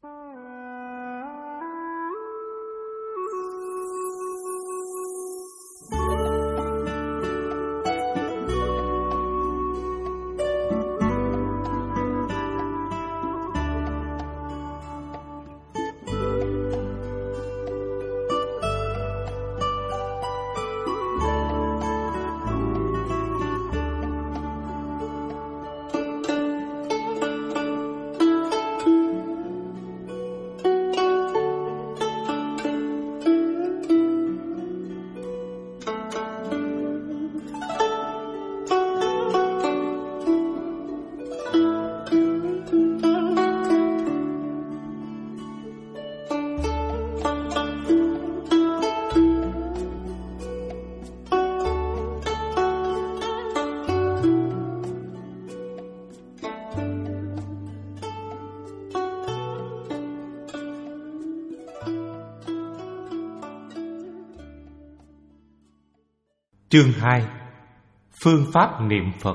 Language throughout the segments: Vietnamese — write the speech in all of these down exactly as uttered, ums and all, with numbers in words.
Chương hai. Phương pháp niệm Phật.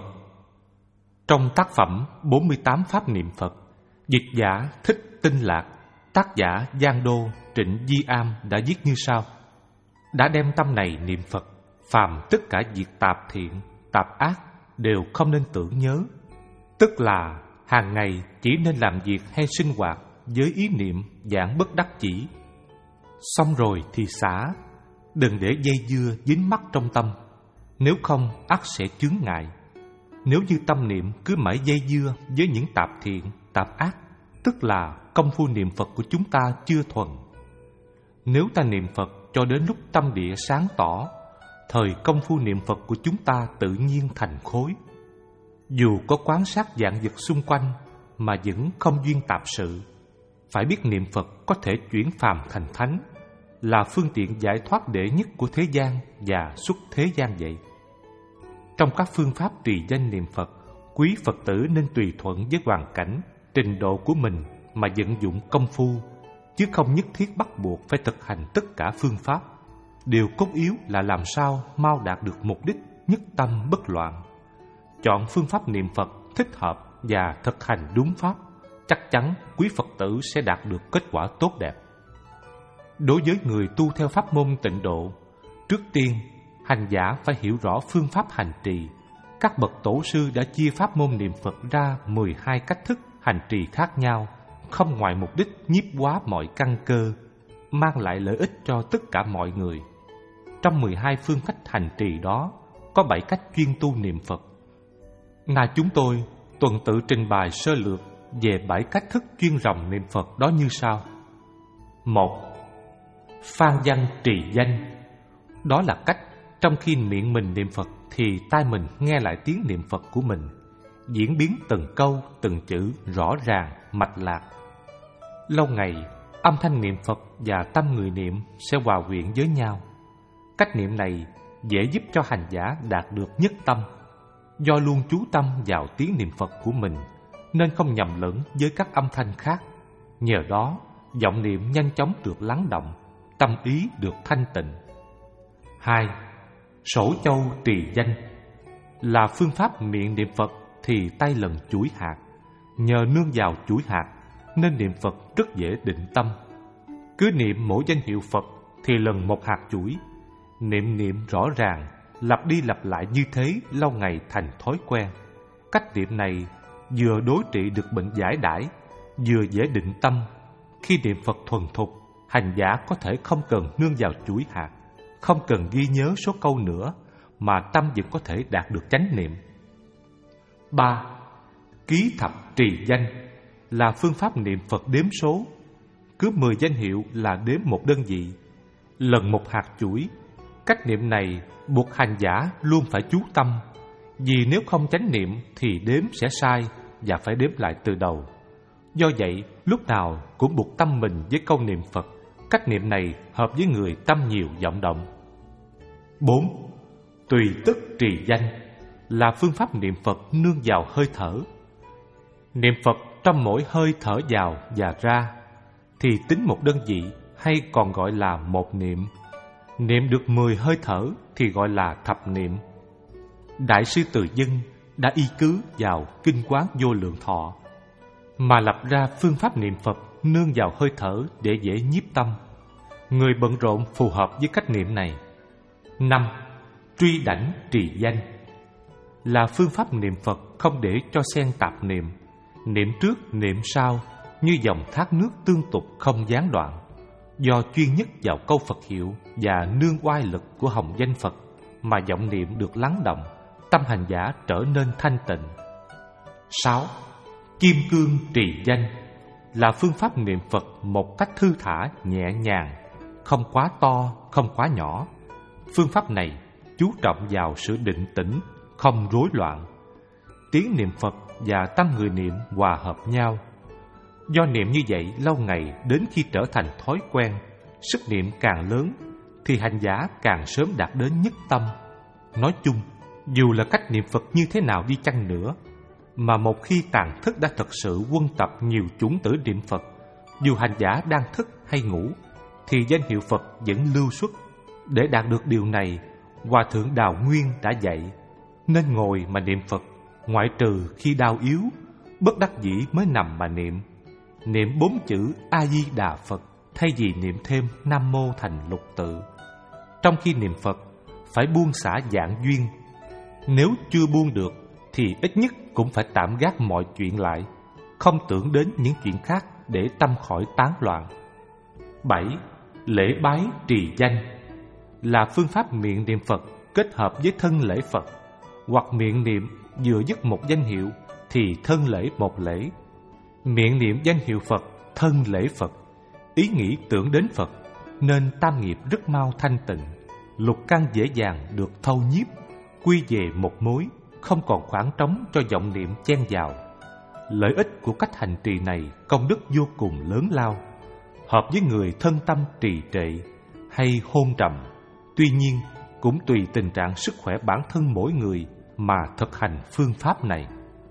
Trong tác phẩm bốn mươi tám Pháp niệm Phật, dịch giả Thích Tinh Lạc, tác giả Giang Đô, Trịnh Di Am đã viết như sau: đã đem tâm này niệm Phật, phàm tất cả việc tạp thiện, tạp ác đều không nên tưởng nhớ. Tức là hàng ngày chỉ nên làm việc hay sinh hoạt với ý niệm giảng bất đắc chỉ. Xong rồi thì xả, đừng để dây dưa dính mắc trong tâm, nếu không ắt sẽ chướng ngại. Nếu như tâm niệm cứ mãi dây dưa với những tạp thiện, tạp ác, tức là công phu niệm Phật của chúng ta chưa thuần. Nếu ta niệm Phật cho đến lúc tâm địa sáng tỏ, thời công phu niệm Phật của chúng ta tự nhiên thành khối. Dù có quan sát vạn vật xung quanh mà vẫn không duyên tạp sự. Phải biết niệm Phật có thể chuyển phàm thành thánh, là phương tiện giải thoát đệ nhất của thế gian và xuất thế gian vậy. Trong các phương pháp tùy danh niệm Phật, quý Phật tử nên tùy thuận với hoàn cảnh, trình độ của mình mà vận dụng công phu, chứ không nhất thiết bắt buộc phải thực hành tất cả phương pháp. Điều cốt yếu là làm sao mau đạt được mục đích nhất tâm bất loạn. Chọn phương pháp niệm Phật thích hợp và thực hành đúng pháp, chắc chắn quý Phật tử sẽ đạt được kết quả tốt đẹp. Đối với người tu theo pháp môn tịnh độ, trước tiên, hành giả phải hiểu rõ phương pháp hành trì. Các bậc tổ sư đã chia pháp môn niệm Phật ra mười hai cách thức hành trì khác nhau, không ngoài mục đích nhiếp hóa mọi căn cơ, mang lại lợi ích cho tất cả mọi người. Trong mười hai phương cách hành trì đó, có bảy cách chuyên tu niệm Phật. Là chúng tôi tuần tự trình bày sơ lược về bảy cách thức chuyên ròng niệm Phật đó như sau. Một. Phan văn trì danh. Đó là cách trong khi miệng mình niệm Phật thì tai mình nghe lại tiếng niệm Phật của mình, diễn biến từng câu, từng chữ rõ ràng, mạch lạc. Lâu ngày, âm thanh niệm Phật và tâm người niệm sẽ hòa quyện với nhau. Cách niệm này dễ giúp cho hành giả đạt được nhất tâm. Do luôn chú tâm vào tiếng niệm Phật của mình, nên không nhầm lẫn với các âm thanh khác. Nhờ đó, vọng niệm nhanh chóng được lắng động, tâm ý được thanh tịnh. Hai. Sổ châu trì danh. Là phương pháp miệng niệm Phật thì tay lần chuỗi hạt. Nhờ nương vào chuỗi hạt nên niệm Phật rất dễ định tâm. Cứ niệm mỗi danh hiệu Phật thì lần một hạt chuỗi. Niệm niệm rõ ràng, lặp đi lặp lại như thế lâu ngày thành thói quen. Cách niệm này vừa đối trị được bệnh giải đãi, vừa dễ định tâm. Khi niệm Phật thuần thục, hành giả có thể không cần nương vào chuỗi hạt, không cần ghi nhớ số câu nữa, mà tâm vẫn có thể đạt được chánh niệm. Ba. Ký thập trì danh. Là phương pháp niệm Phật đếm số. Cứ mười danh hiệu là đếm một đơn vị, lần một hạt chuỗi. Cách niệm này buộc hành giả luôn phải chú tâm, vì nếu không chánh niệm thì đếm sẽ sai và phải đếm lại từ đầu. Do vậy, lúc nào cũng buộc tâm mình với câu niệm Phật. Cách niệm này hợp với người tâm nhiều vọng động. Bốn. Tùy tức trì danh. Là phương pháp niệm Phật nương vào hơi thở. Niệm Phật trong mỗi hơi thở vào và ra thì tính một đơn vị, hay còn gọi là một niệm. Niệm được mười hơi thở thì gọi là thập niệm. Đại sư Từ Dân đã y cứ vào Kinh Quán Vô Lượng Thọ. mà lập ra phương pháp niệm Phật nương vào hơi thở để dễ nhiếp tâm. Người bận rộn phù hợp với cách niệm này. Năm. Truy đảnh trì danh là phương pháp niệm Phật không để cho xen tạp niệm, niệm trước niệm sau như dòng thác nước tương tục không gián đoạn, do chuyên nhất vào câu Phật hiệu và nương oai lực của hồng danh Phật mà vọng niệm được lắng động, tâm hành giả trở nên thanh tịnh. Sáu. Kim cương trì danh là phương pháp niệm Phật một cách thư thả, nhẹ nhàng, không quá to, không quá nhỏ. Phương pháp này chú trọng vào sự định tĩnh, không rối loạn. Tiếng niệm Phật và tâm người niệm hòa hợp nhau. Do niệm như vậy lâu ngày đến khi trở thành thói quen, sức niệm càng lớn thì hành giả càng sớm đạt đến nhất tâm. Nói chung, dù là cách niệm Phật như thế nào đi chăng nữa, mà một khi tàn thức đã thật sự quân tập nhiều chủng tử niệm Phật, dù hành giả đang thức hay ngủ, thì danh hiệu Phật vẫn lưu xuất. Để đạt được điều này, Hòa Thượng Đào Nguyên đã dạy, nên ngồi mà niệm Phật, ngoại trừ khi đau yếu, bất đắc dĩ mới nằm mà niệm. Niệm bốn chữ A-di-đà Phật thay vì niệm thêm Nam Mô thành lục tự. Trong khi niệm Phật, phải buông xả dạng duyên. Nếu chưa buông được, thì ít nhất cũng phải tạm gác mọi chuyện lại, không tưởng đến những chuyện khác để tâm khỏi tán loạn. Bảy. Lễ bái trì danh là phương pháp miệng niệm Phật kết hợp với thân lễ Phật, hoặc miệng niệm vừa dứt một danh hiệu thì thân lễ một lễ. Miệng niệm danh hiệu Phật, thân lễ Phật, ý nghĩ tưởng đến Phật, nên tam nghiệp rất mau thanh tịnh, lục căn dễ dàng được thâu nhiếp, quy về một mối, không còn khoảng trống cho vọng niệm chen vào. Lợi ích của cách hành trì này công đức vô cùng lớn lao, hợp với người thân tâm trì trệ hay hôn trầm. Tuy nhiên, cũng tùy tình trạng sức khỏe bản thân mỗi người mà thực hành phương pháp này.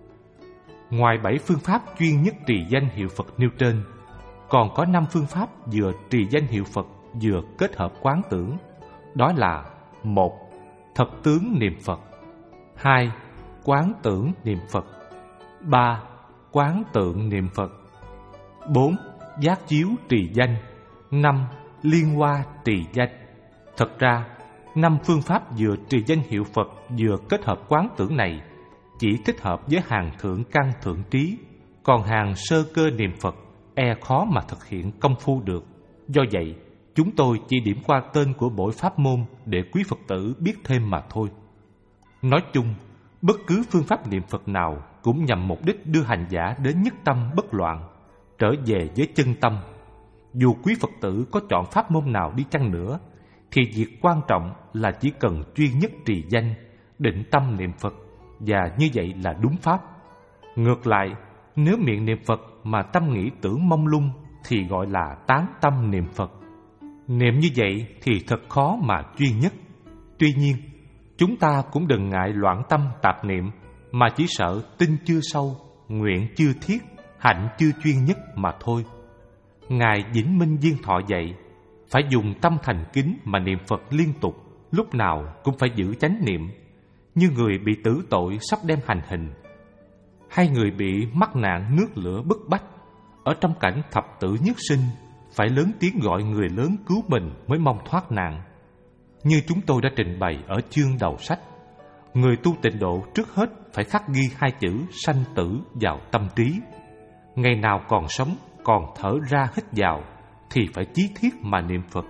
Ngoài bảy phương pháp chuyên nhất trì danh hiệu Phật nêu trên, còn có năm phương pháp vừa trì danh hiệu Phật vừa kết hợp quán tưởng. Đó là: một. Thật tướng niệm Phật. Hai. Quán tưởng niệm Phật. Ba. Quán tượng niệm Phật. Bốn. Giác chiếu trì danh. Năm. Liên hoa trì danh. Thật ra, năm phương pháp vừa trì danh hiệu Phật vừa kết hợp quán tưởng này chỉ thích hợp với hàng thượng căn thượng trí, còn hàng sơ cơ niệm Phật e khó mà thực hiện công phu được. Do vậy, chúng tôi chỉ điểm qua tên của mỗi pháp môn để quý Phật tử biết thêm mà thôi. Nói chung, bất cứ phương pháp niệm Phật nào cũng nhằm mục đích đưa hành giả đến nhất tâm bất loạn, trở về với chân tâm. Dù quý Phật tử có chọn pháp môn nào đi chăng nữa, thì việc quan trọng là chỉ cần chuyên nhất trì danh, định tâm niệm Phật, và như vậy là đúng pháp. Ngược lại, nếu miệng niệm Phật mà tâm nghĩ tưởng mông lung thì gọi là tán tâm niệm Phật. Niệm như vậy thì thật khó mà chuyên nhất. Tuy nhiên, chúng ta cũng đừng ngại loạn tâm tạp niệm, mà chỉ sợ tin chưa sâu, nguyện chưa thiết, hạnh chưa chuyên nhất mà thôi. Ngài Vĩnh Minh Viên Thọ dạy, phải dùng tâm thành kính mà niệm Phật liên tục, lúc nào cũng phải giữ chánh niệm, như người bị tử tội sắp đem hành hình, hay người bị mắc nạn nước lửa bức bách, ở trong cảnh thập tử nhất sinh, phải lớn tiếng gọi người lớn cứu mình mới mong thoát nạn. Như chúng tôi đã trình bày ở chương đầu sách, người tu tịnh độ trước hết phải khắc ghi hai chữ sanh tử vào tâm trí. Ngày nào còn sống, còn thở ra hít vào, thì phải chí thiết mà niệm Phật.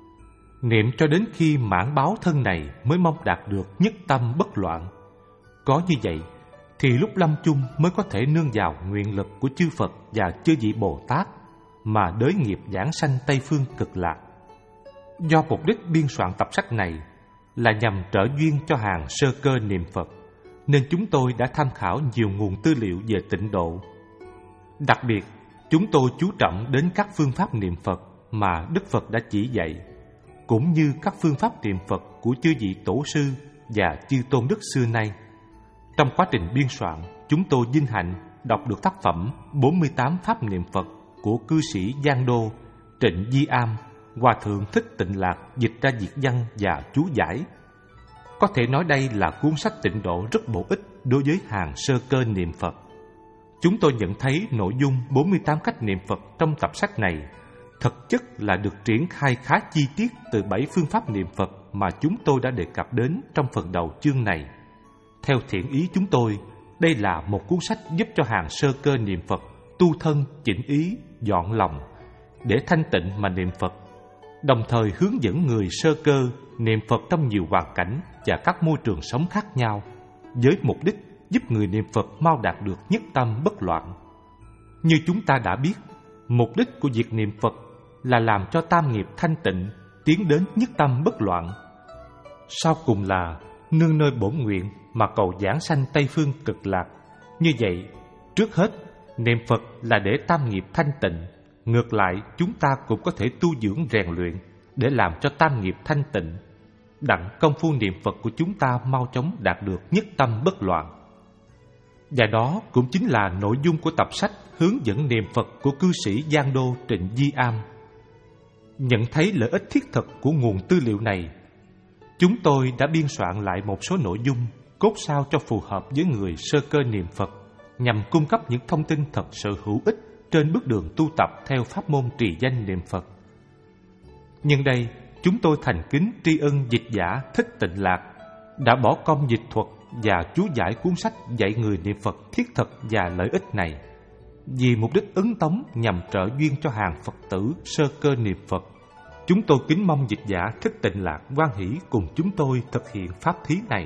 Niệm cho đến khi mãn báo thân này mới mong đạt được nhất tâm bất loạn. Có như vậy, thì lúc lâm chung mới có thể nương vào nguyện lực của chư Phật và chư vị Bồ Tát mà đới nghiệp giảng sanh Tây Phương Cực Lạc. Do mục đích biên soạn tập sách này là nhằm trợ duyên cho hàng sơ cơ niệm Phật, nên chúng tôi đã tham khảo nhiều nguồn tư liệu về tịnh độ. Đặc biệt, chúng tôi chú trọng đến các phương pháp niệm Phật mà Đức Phật đã chỉ dạy, cũng như các phương pháp niệm Phật của chư vị tổ sư và chư tôn đức xưa nay. Trong quá trình biên soạn, chúng tôi vinh hạnh đọc được tác phẩm bốn mươi tám pháp niệm Phật của cư sĩ Giang Đô, Trịnh Di Am, Hòa Thượng Thích Tịnh Lạc dịch ra Việt văn và chú giải. Có thể nói đây là cuốn sách tịnh độ rất bổ ích đối với hàng sơ cơ niệm Phật. Chúng tôi nhận thấy nội dung bốn mươi tám cách niệm Phật trong tập sách này thực chất là được triển khai khá chi tiết từ bảy phương pháp niệm Phật mà chúng tôi đã đề cập đến trong phần đầu chương này. Theo thiện ý chúng tôi, đây là một cuốn sách giúp cho hàng sơ cơ niệm Phật tu thân, chỉnh ý, dọn lòng để thanh tịnh mà niệm Phật, đồng thời hướng dẫn người sơ cơ niệm Phật trong nhiều hoàn cảnh và các môi trường sống khác nhau, với mục đích giúp người niệm Phật mau đạt được nhất tâm bất loạn. Như chúng ta đã biết, mục đích của việc niệm Phật là làm cho tam nghiệp thanh tịnh, tiến đến nhất tâm bất loạn. Sau cùng là nương nơi bổn nguyện mà cầu giảng sanh Tây phương cực lạc. Như vậy, trước hết, niệm Phật là để tam nghiệp thanh tịnh. Ngược lại, chúng ta cũng có thể tu dưỡng rèn luyện để làm cho tam nghiệp thanh tịnh, đặng công phu niệm Phật của chúng ta mau chóng đạt được nhất tâm bất loạn. Và đó cũng chính là nội dung của tập sách hướng dẫn niệm Phật của cư sĩ Giang Đô Trịnh Di Am. Nhận thấy lợi ích thiết thực của nguồn tư liệu này, chúng tôi đã biên soạn lại một số nội dung cốt sao cho phù hợp với người sơ cơ niệm Phật, nhằm cung cấp những thông tin thật sự hữu ích trên bước đường tu tập theo pháp môn trì danh niệm Phật. Nhưng đây, chúng tôi thành kính tri ân dịch giả Thích Tịnh Lạc đã bỏ công dịch thuật và chú giải cuốn sách dạy người niệm Phật thiết thực và lợi ích này, vì mục đích ấn tống nhằm trợ duyên cho hàng Phật tử sơ cơ niệm Phật. Chúng tôi kính mong dịch giả Thích Tịnh Lạc hoan hỷ cùng chúng tôi thực hiện pháp thí này.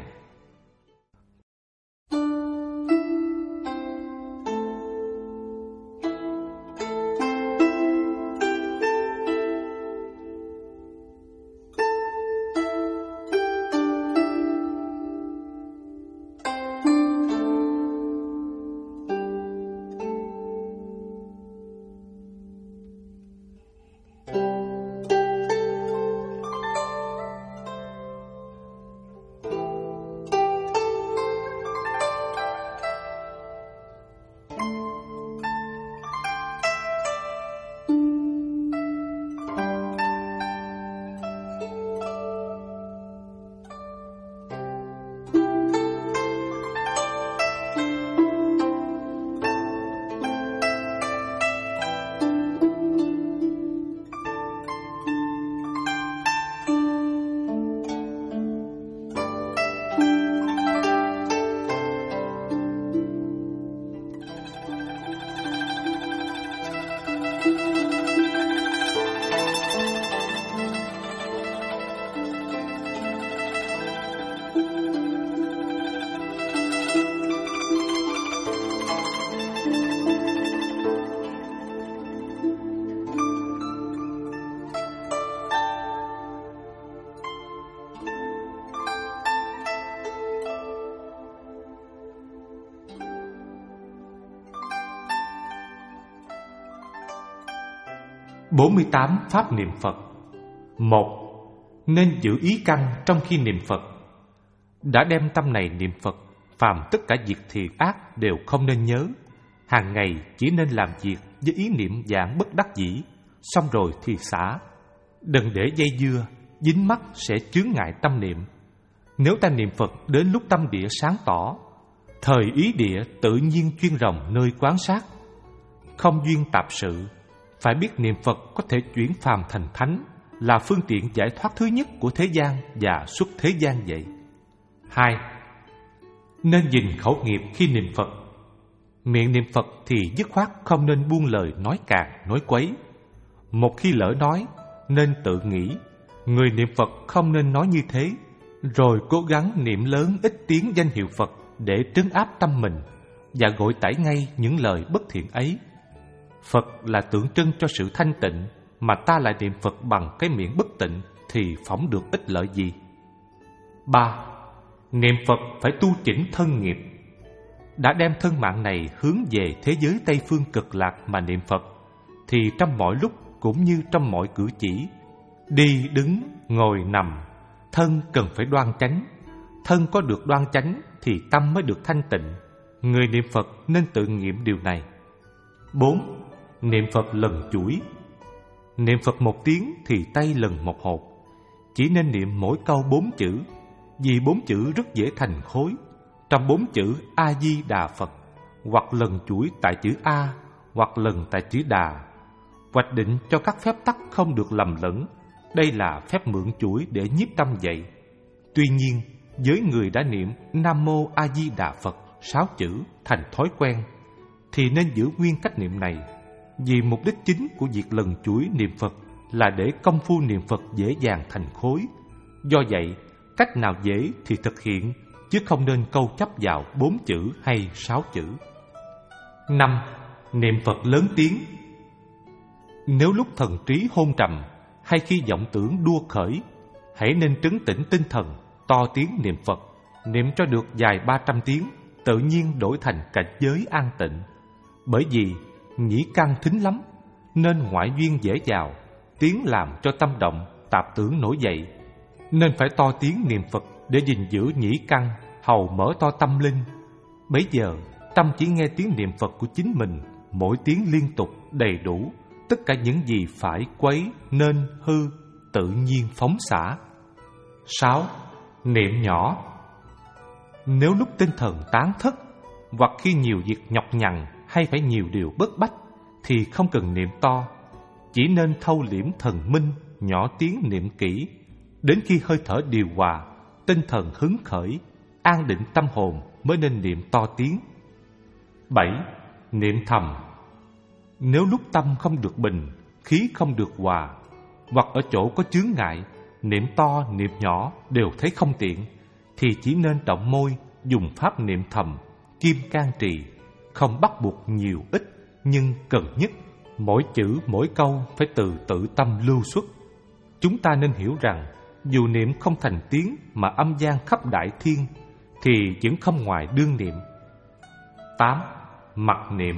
bốn mươi tám pháp niệm Phật. Một. Nên giữ ý căn trong khi niệm Phật. Đã đem tâm này niệm Phật, phàm tất cả việc thiện ác đều không nên nhớ. Hàng ngày chỉ nên làm việc với ý niệm dạng bất đắc dĩ, xong rồi thì xả. Đừng để dây dưa, dính mắc sẽ chướng ngại tâm niệm. Nếu ta niệm Phật đến lúc tâm địa sáng tỏ, thời ý địa tự nhiên chuyên rồng nơi quán sát, không duyên tạp sự. Phải biết niệm Phật có thể chuyển phàm thành thánh, là phương tiện giải thoát thứ nhất của thế gian và xuất thế gian vậy. Hai. Nên gìn khẩu nghiệp khi niệm Phật. Miệng niệm Phật thì dứt khoát không nên buông lời nói càng, nói quấy. Một khi lỡ nói, nên tự nghĩ, người niệm Phật không nên nói như thế, rồi cố gắng niệm lớn ít tiếng danh hiệu Phật để trấn áp tâm mình và gội tẩy ngay những lời bất thiện ấy. Phật là tượng trưng cho sự thanh tịnh, mà ta lại niệm Phật bằng cái miệng bất tịnh thì phỏng được ích lợi gì? Ba. Niệm Phật phải tu chỉnh thân nghiệp. Đã đem thân mạng này hướng về thế giới Tây phương cực lạc mà niệm Phật, thì trong mọi lúc cũng như trong mọi cử chỉ, đi, đứng, ngồi, nằm, thân cần phải đoan chánh. Thân có được đoan chánh thì tâm mới được thanh tịnh. Người niệm Phật nên tự nghiệm điều này. Bốn. Niệm Phật lần chuỗi. Niệm Phật một tiếng thì tay lần một hột. Chỉ nên niệm mỗi câu bốn chữ, vì bốn chữ rất dễ thành khối. Trong bốn chữ A-di-đà Phật, hoặc lần chuỗi tại chữ A, hoặc lần tại chữ Đà. Hoạch định cho các phép tắc không được lầm lẫn. Đây là phép mượn chuỗi để nhiếp tâm dạy. Tuy nhiên, với người đã niệm Nam Mô A Di Đà Phật sáu chữ thành thói quen, thì nên giữ nguyên cách niệm này, vì mục đích chính của việc lần chuỗi niệm Phật là để công phu niệm Phật dễ dàng thành khối. Do vậy, cách nào dễ thì thực hiện, chứ không nên câu chấp vào bốn chữ hay sáu chữ. Năm. Niệm Phật lớn tiếng. Nếu lúc thần trí hôn trầm hay khi vọng tưởng đua khởi, hãy nên trấn tĩnh tinh thần, to tiếng niệm Phật, niệm cho được dài ba trăm tiếng, tự nhiên đổi thành cảnh giới an tịnh. Bởi vì nhĩ căn thính lắm, nên ngoại duyên dễ vào, tiếng làm cho tâm động, tạp tưởng nổi dậy. Nên phải to tiếng niệm Phật để gìn giữ nhĩ căn, hầu mở to tâm linh. Bấy giờ tâm chỉ nghe tiếng niệm Phật của chính mình, mỗi tiếng liên tục đầy đủ, tất cả những gì phải quấy nên hư tự nhiên phóng xả. Sáu. Niệm nhỏ. Nếu lúc tinh thần tán thất, hoặc khi nhiều việc nhọc nhằn hay phải nhiều điều bức bách, thì không cần niệm to, chỉ nên thâu liễm thần minh, nhỏ tiếng niệm kỹ, đến khi hơi thở điều hòa, tinh thần hứng khởi, an định tâm hồn mới nên niệm to tiếng. Bảy. Niệm thầm. Nếu lúc tâm không được bình, khí không được hòa, hoặc ở chỗ có chướng ngại, niệm to niệm nhỏ đều thấy không tiện, thì chỉ nên động môi, dùng pháp niệm thầm, kim can trì, không bắt buộc nhiều ít, nhưng cần nhất mỗi chữ mỗi câu phải từ tự tâm lưu xuất. Chúng ta nên hiểu rằng dù niệm không thành tiếng mà âm vang khắp đại thiên, thì vẫn không ngoài đương niệm. Tám. Mặc niệm.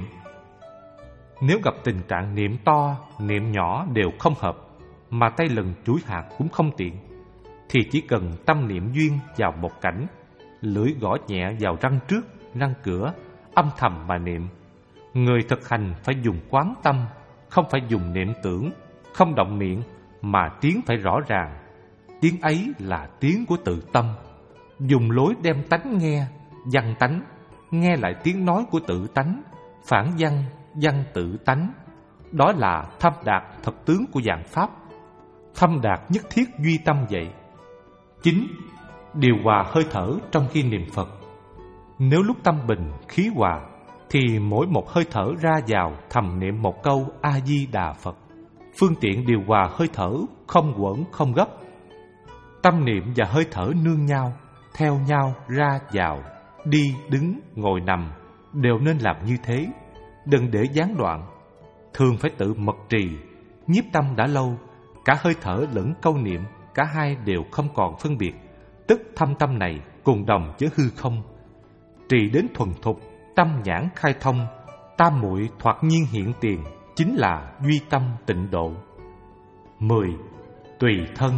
Nếu gặp tình trạng niệm to, niệm nhỏ đều không hợp, mà tay lần chuỗi hạt cũng không tiện, thì chỉ cần tâm niệm duyên vào một cảnh, lưỡi gõ nhẹ vào răng trước, răng cửa, âm thầm mà niệm. Người thực hành phải dùng quán tâm, không phải dùng niệm tưởng, không động miệng, mà tiếng phải rõ ràng. Tiếng ấy là tiếng của tự tâm. Dùng lối đem tánh nghe, văn tánh, nghe lại tiếng nói của tự tánh, phản văn, văn tự tánh. Đó là thâm đạt thật tướng của dạng pháp. Thâm đạt nhất thiết duy tâm vậy. Chín. Điều hòa hơi thở trong khi niệm Phật. Nếu lúc tâm bình, khí hòa, thì mỗi một hơi thở ra vào thầm niệm một câu A-di-đà Phật. Phương tiện điều hòa hơi thở, không quẩn không gấp. Tâm niệm và hơi thở nương nhau, theo nhau ra vào, đi, đứng, ngồi, nằm, đều nên làm như thế, đừng để gián đoạn. Thường phải tự mật trì, nhiếp tâm đã lâu, cả hơi thở lẫn câu niệm, cả hai đều không còn phân biệt, tức thâm tâm này cùng đồng với hư không. Trì đến thuần thục, tâm nhãn khai thông, tam muội thoạt nhiên hiện tiền, chính là duy tâm tịnh độ. Mười. Tùy thân.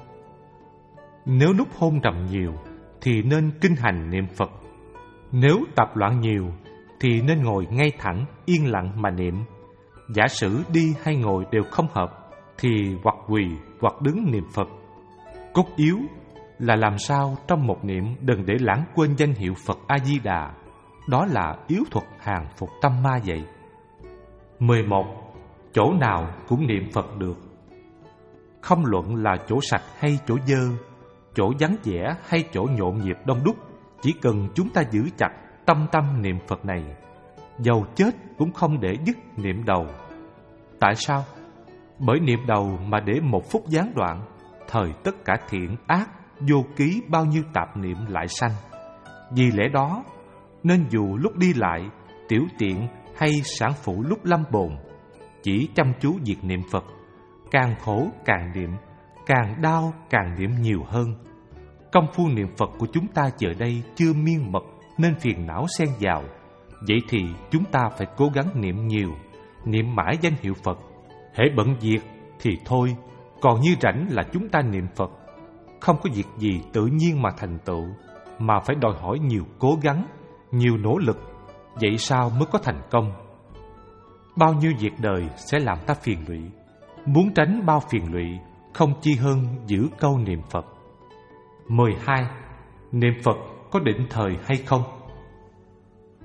Nếu lúc hôn trầm nhiều, thì nên kinh hành niệm Phật. Nếu tạp loạn nhiều, thì nên ngồi ngay thẳng, yên lặng mà niệm. Giả sử đi hay ngồi đều không hợp, thì hoặc quỳ hoặc đứng niệm Phật. Cốt yếu là làm sao trong một niệm đừng để lãng quên danh hiệu Phật A-di-đà. Đó là yếu thuật hàng phục tâm ma vậy. Mười một. Chỗ nào cũng niệm Phật được. Không luận là chỗ sạch hay chỗ dơ, chỗ vắng vẻ hay chỗ nhộn nhịp đông đúc, chỉ cần chúng ta giữ chặt tâm tâm niệm Phật này, dầu chết cũng không để dứt niệm đầu. Tại sao? Bởi niệm đầu mà để một phút gián đoạn, thời tất cả thiện ác vô ký bao nhiêu tạp niệm lại sanh. Vì lẽ đó nên dù lúc đi lại, tiểu tiện hay sản phụ lúc lâm bồn, chỉ chăm chú việc niệm Phật. Càng khổ càng niệm, càng đau càng niệm nhiều hơn. Công phu niệm Phật của chúng ta giờ đây chưa miên mật, nên phiền não xen vào. Vậy thì chúng ta phải cố gắng niệm nhiều, niệm mãi danh hiệu Phật. Hễ bận việc thì thôi, còn như rảnh là chúng ta niệm Phật. Không có việc gì tự nhiên mà thành tựu, mà phải đòi hỏi nhiều cố gắng, nhiều nỗ lực. Vậy sao mới có thành công? Bao nhiêu việc đời sẽ làm ta phiền lụy. Muốn tránh bao phiền lụy, không chi hơn giữ câu niệm Phật. Mười hai. Niệm Phật có định thời hay không?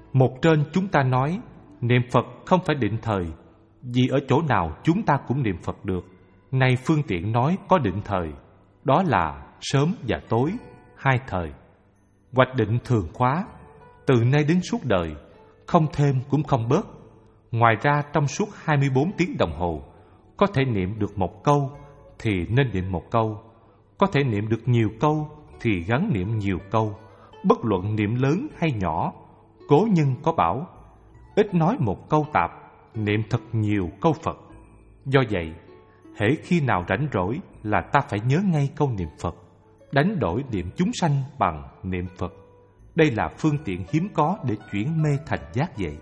Một trên chúng ta nói niệm Phật không phải định thời, vì ở chỗ nào chúng ta cũng niệm Phật được. Nay phương tiện nói có định thời, đó là sớm và tối, hai thời. Hoạch định thường khóa, từ nay đến suốt đời, không thêm cũng không bớt. Ngoài ra trong suốt hai mươi bốn tiếng đồng hồ, có thể niệm được một câu thì nên niệm một câu, có thể niệm được nhiều câu thì gắng niệm nhiều câu. Bất luận niệm lớn hay nhỏ, cố nhân có bảo, ít nói một câu tạp, niệm thật nhiều câu Phật. Do vậy, hễ khi nào rảnh rỗi là ta phải nhớ ngay câu niệm Phật, đánh đổi niệm chúng sanh bằng niệm Phật. Đây là phương tiện hiếm có để chuyển mê thành giác vậy.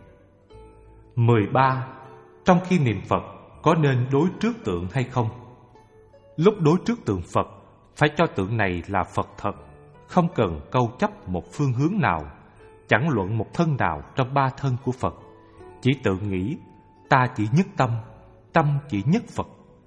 mười ba. Trong khi niệm Phật, có nên đối trước tượng hay không? Lúc đối trước tượng Phật, phải cho tượng này là Phật thật, không cần câu chấp một phương hướng nào, chẳng luận một thân nào trong ba thân của Phật. Chỉ tự nghĩ, ta chỉ nhất tâm, tâm chỉ nhất Phật.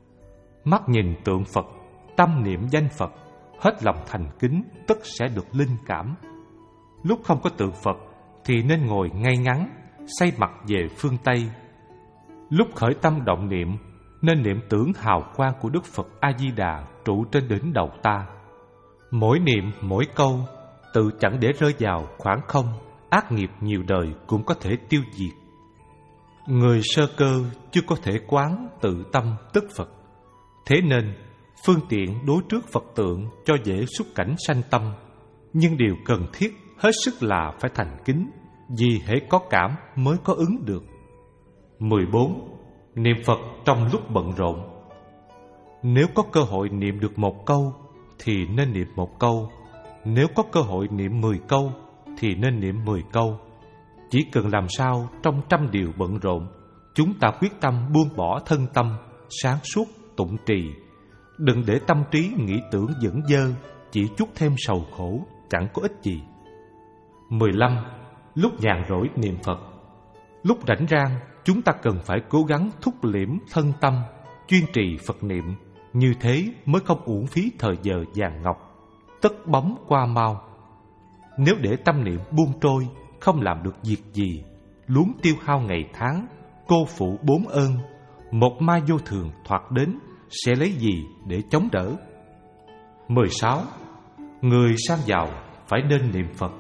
Mắt nhìn tượng Phật, tâm niệm danh Phật, hết lòng thành kính, tất sẽ được linh cảm. Lúc không có tượng Phật thì nên ngồi ngay ngắn, xoay mặt về phương Tây. Lúc khởi tâm động niệm, nên niệm tưởng hào quang của Đức Phật A-di-đà trụ trên đỉnh đầu ta. Mỗi niệm mỗi câu, tự chẳng để rơi vào khoảng không, ác nghiệp nhiều đời cũng có thể tiêu diệt. Người sơ cơ chưa có thể quán tự tâm tức Phật. Thế nên, phương tiện đối trước Phật tượng cho dễ xuất cảnh sanh tâm. Nhưng điều cần thiết hết sức là phải thành kính, vì hễ có cảm mới có ứng được. mười bốn. Niệm Phật trong lúc bận rộn. Nếu có cơ hội niệm được một câu thì nên niệm một câu, nếu có cơ hội niệm mười câu thì nên niệm mười câu. Chỉ cần làm sao trong trăm điều bận rộn, chúng ta quyết tâm buông bỏ thân tâm, sáng suốt tụng trì. Đừng để tâm trí nghĩ tưởng dẫn dơ, chỉ chút thêm sầu khổ, chẳng có ích gì. mười lăm. Lúc nhàn rỗi niệm Phật. Lúc rảnh rang, chúng ta cần phải cố gắng thúc liễm thân tâm, chuyên trì Phật niệm. Như thế mới không uổng phí thời giờ vàng ngọc, tất bóng qua mau. Nếu để tâm niệm buông trôi, không làm được việc gì, luống tiêu hao ngày tháng, cô phụ bốn ơn, một mai vô thường thoạt đến, sẽ lấy gì để chống đỡ? mười sáu. Người sang giàu phải nên niệm Phật.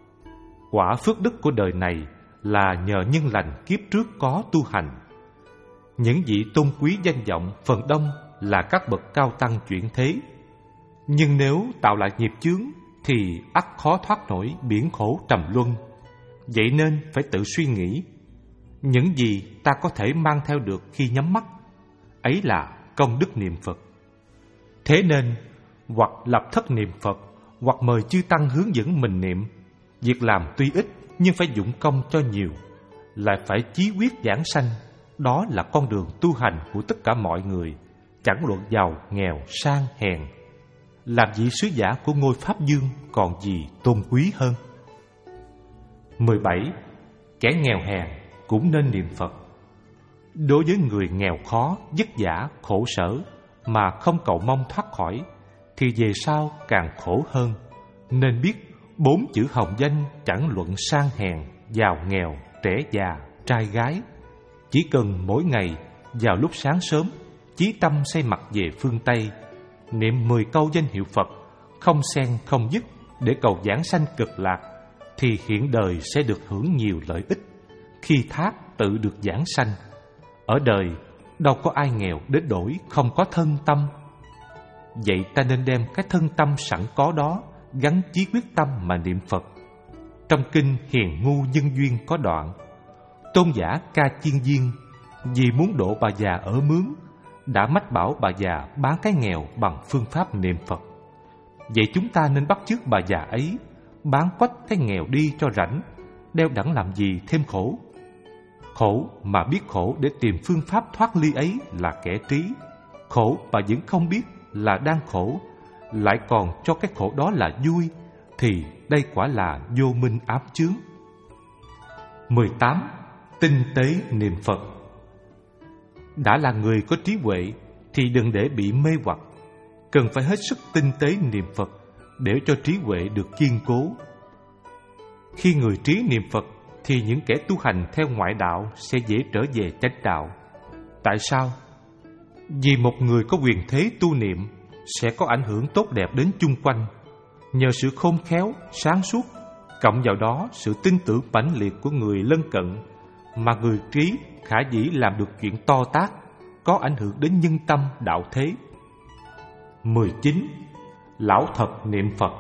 Quả phước đức của đời này là nhờ nhân lành kiếp trước có tu hành. Những vị tôn quý danh vọng phần đông là các bậc cao tăng chuyển thế. Nhưng nếu tạo lại nghiệp chướng thì ắt khó thoát nổi biển khổ trầm luân. Vậy nên phải tự suy nghĩ, những gì ta có thể mang theo được khi nhắm mắt, ấy là công đức niệm Phật. Thế nên, hoặc lập thất niệm Phật, hoặc mời chư tăng hướng dẫn mình niệm. Việc làm tuy ít nhưng phải dụng công cho nhiều, lại phải chí quyết giảng sanh. Đó là con đường tu hành của tất cả mọi người, chẳng luận giàu, nghèo, sang, hèn. Làm vị sứ giả của ngôi Pháp Dương còn gì tôn quý hơn. mười bảy. Kẻ nghèo hèn cũng nên niệm Phật. Đối với người nghèo khó, vất vả, khổ sở mà không cầu mong thoát khỏi, thì về sau càng khổ hơn. Nên biết bốn chữ hồng danh chẳng luận sang hèn, giàu nghèo, trẻ già, trai gái. Chỉ cần mỗi ngày vào lúc sáng sớm, chí tâm xây mặt về phương Tây, niệm mười câu danh hiệu Phật, không xen không dứt để cầu giảng sanh cực lạc, thì hiện đời sẽ được hưởng nhiều lợi ích. Khi thác tự được giảng sanh. Ở đời đâu có ai nghèo đến đổi không có thân tâm. Vậy ta nên đem cái thân tâm sẵn có đó gắn chí quyết tâm mà niệm Phật. Trong kinh Hiền Ngu Nhân Duyên có đoạn: tôn giả Ca Chiên Viên vì muốn độ bà già ở mướn, đã mách bảo bà già bán cái nghèo bằng phương pháp niệm Phật. Vậy chúng ta nên bắt chước bà già ấy, bán quách cái nghèo đi cho rảnh, đeo đẳng làm gì thêm khổ. Khổ mà biết khổ để tìm phương pháp thoát ly ấy là kẻ trí. Khổ mà vẫn không biết là đang khổ, lại còn cho cái khổ đó là vui, thì đây quả là vô minh ám chướng. mười tám. Tinh tế niệm Phật. Đã là người có trí huệ thì đừng để bị mê hoặc, cần phải hết sức tinh tế niệm Phật để cho trí huệ được kiên cố. Khi người trí niệm Phật thì những kẻ tu hành theo ngoại đạo sẽ dễ trở về chánh đạo. Tại sao? Vì một người có quyền thế tu niệm sẽ có ảnh hưởng tốt đẹp đến chung quanh. Nhờ sự khôn khéo, sáng suốt, cộng vào đó sự tin tưởng mãnh liệt của người lân cận, mà người trí khả dĩ làm được chuyện to tát, có ảnh hưởng đến nhân tâm đạo thế. Mười chín. Lão thật niệm Phật.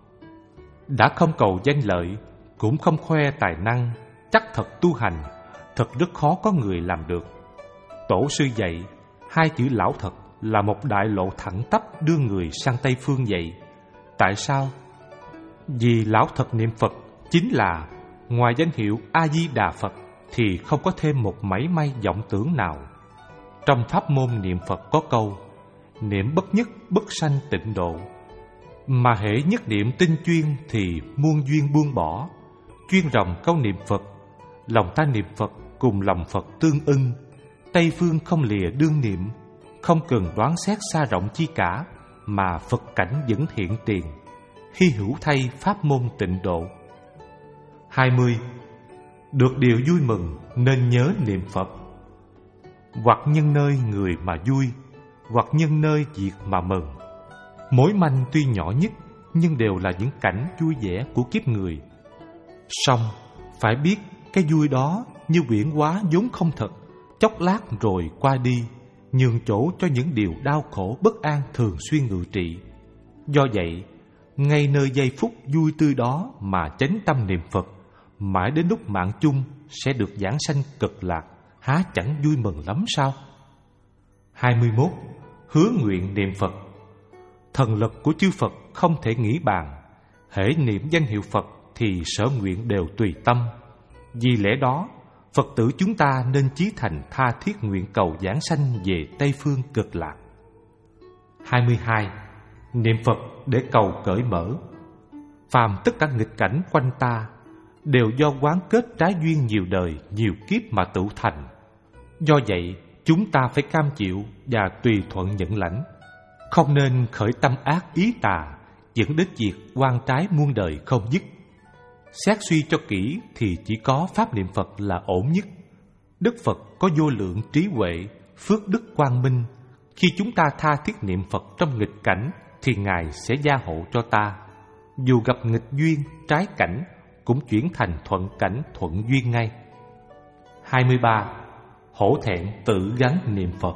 Đã không cầu danh lợi, cũng không khoe tài năng, chắc thật tu hành, thật rất khó có người làm được. Tổ sư dạy, hai chữ lão thật là một đại lộ thẳng tắp đưa người sang Tây Phương vậy. Tại sao? Vì lão thật niệm Phật chính là ngoài danh hiệu A-di-đà Phật thì không có thêm một mảy may vọng tưởng nào. Trong pháp môn niệm Phật có câu niệm bất nhất bất sanh tịnh độ, mà hễ nhất niệm tinh chuyên thì muôn duyên buông bỏ. Chuyên ròng câu niệm Phật, lòng ta niệm Phật cùng lòng Phật tương ưng. Tây phương không lìa đương niệm, không cần đoán xét xa rộng chi cả, mà Phật cảnh vẫn hiện tiền. Hy hữu thay pháp môn tịnh độ. Hai mươi. Được điều vui mừng nên nhớ niệm Phật. Hoặc nhân nơi người mà vui, hoặc nhân nơi việc mà mừng. Mối manh tuy nhỏ nhất, nhưng đều là những cảnh vui vẻ của kiếp người. Song phải biết cái vui đó như biển hóa vốn không thật, chốc lát rồi qua đi, nhường chỗ cho những điều đau khổ bất an thường xuyên ngự trị. Do vậy, ngay nơi giây phút vui tươi đó mà chánh tâm niệm Phật, mãi đến lúc mạng chung sẽ được giảng sanh cực lạc, há chẳng vui mừng lắm sao? Hai mươi mốt. Hứa nguyện niệm Phật. Thần lực của chư Phật không thể nghĩ bàn, hễ niệm danh hiệu Phật thì sở nguyện đều tùy tâm. Vì lẽ đó, Phật tử chúng ta nên chí thành tha thiết nguyện cầu giảng sanh về Tây Phương cực lạc. Hai mươi hai. Niệm Phật để cầu cởi mở. Phàm tất cả nghịch cảnh quanh ta đều do quán kết trái duyên nhiều đời, nhiều kiếp mà tự thành. Do vậy, chúng ta phải cam chịu và tùy thuận nhận lãnh, không nên khởi tâm ác ý tà, dẫn đến việc oan trái muôn đời không dứt. Xét suy cho kỹ thì chỉ có pháp niệm Phật là ổn nhất. Đức Phật có vô lượng trí huệ, phước đức quang minh. Khi chúng ta tha thiết niệm Phật trong nghịch cảnh thì Ngài sẽ gia hộ cho ta. Dù gặp nghịch duyên, trái cảnh cũng chuyển thành thuận cảnh, thuận duyên ngay. Hai mươi ba. Hổ thẹn tự gắn niệm Phật.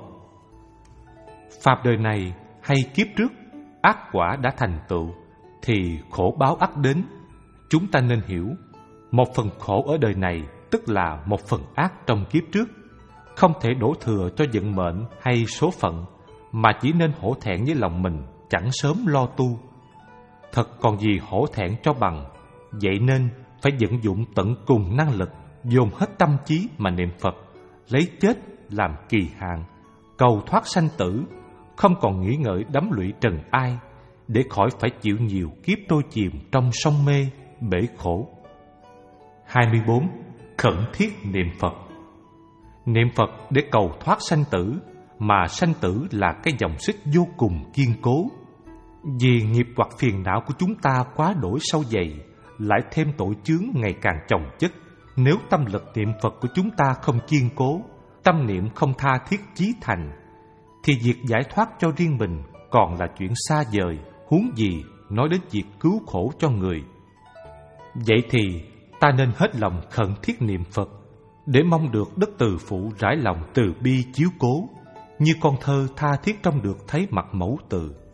Pháp đời này hay kiếp trước, ác quả đã thành tựu thì khổ báo ắt đến. Chúng ta nên hiểu, một phần khổ ở đời này tức là một phần ác trong kiếp trước. Không thể đổ thừa cho vận mệnh hay số phận, mà chỉ nên hổ thẹn với lòng mình chẳng sớm lo tu. Thật còn gì hổ thẹn cho bằng. Vậy nên phải vận dụng tận cùng năng lực, dồn hết tâm trí mà niệm Phật, lấy chết làm kỳ hạn, cầu thoát sanh tử, không còn nghĩ ngợi đắm lụy trần ai, để khỏi phải chịu nhiều kiếp trôi chìm trong sông mê, bể khổ. Hai mươi bốn. Khẩn thiết niệm Phật. Niệm Phật để cầu thoát sanh tử, mà sanh tử là cái dòng xích vô cùng kiên cố. Vì nghiệp hoặc phiền não của chúng ta quá đổi sâu dày, lại thêm tội chướng ngày càng chồng chất. Nếu tâm lực niệm Phật của chúng ta không kiên cố, tâm niệm không tha thiết chí thành, thì việc giải thoát cho riêng mình còn là chuyện xa vời, huống gì nói đến việc cứu khổ cho người. Vậy thì ta nên hết lòng khẩn thiết niệm Phật, để mong được Đức Từ Phụ rải lòng từ bi chiếu cố, như con thơ tha thiết trông được thấy mặt mẫu từ.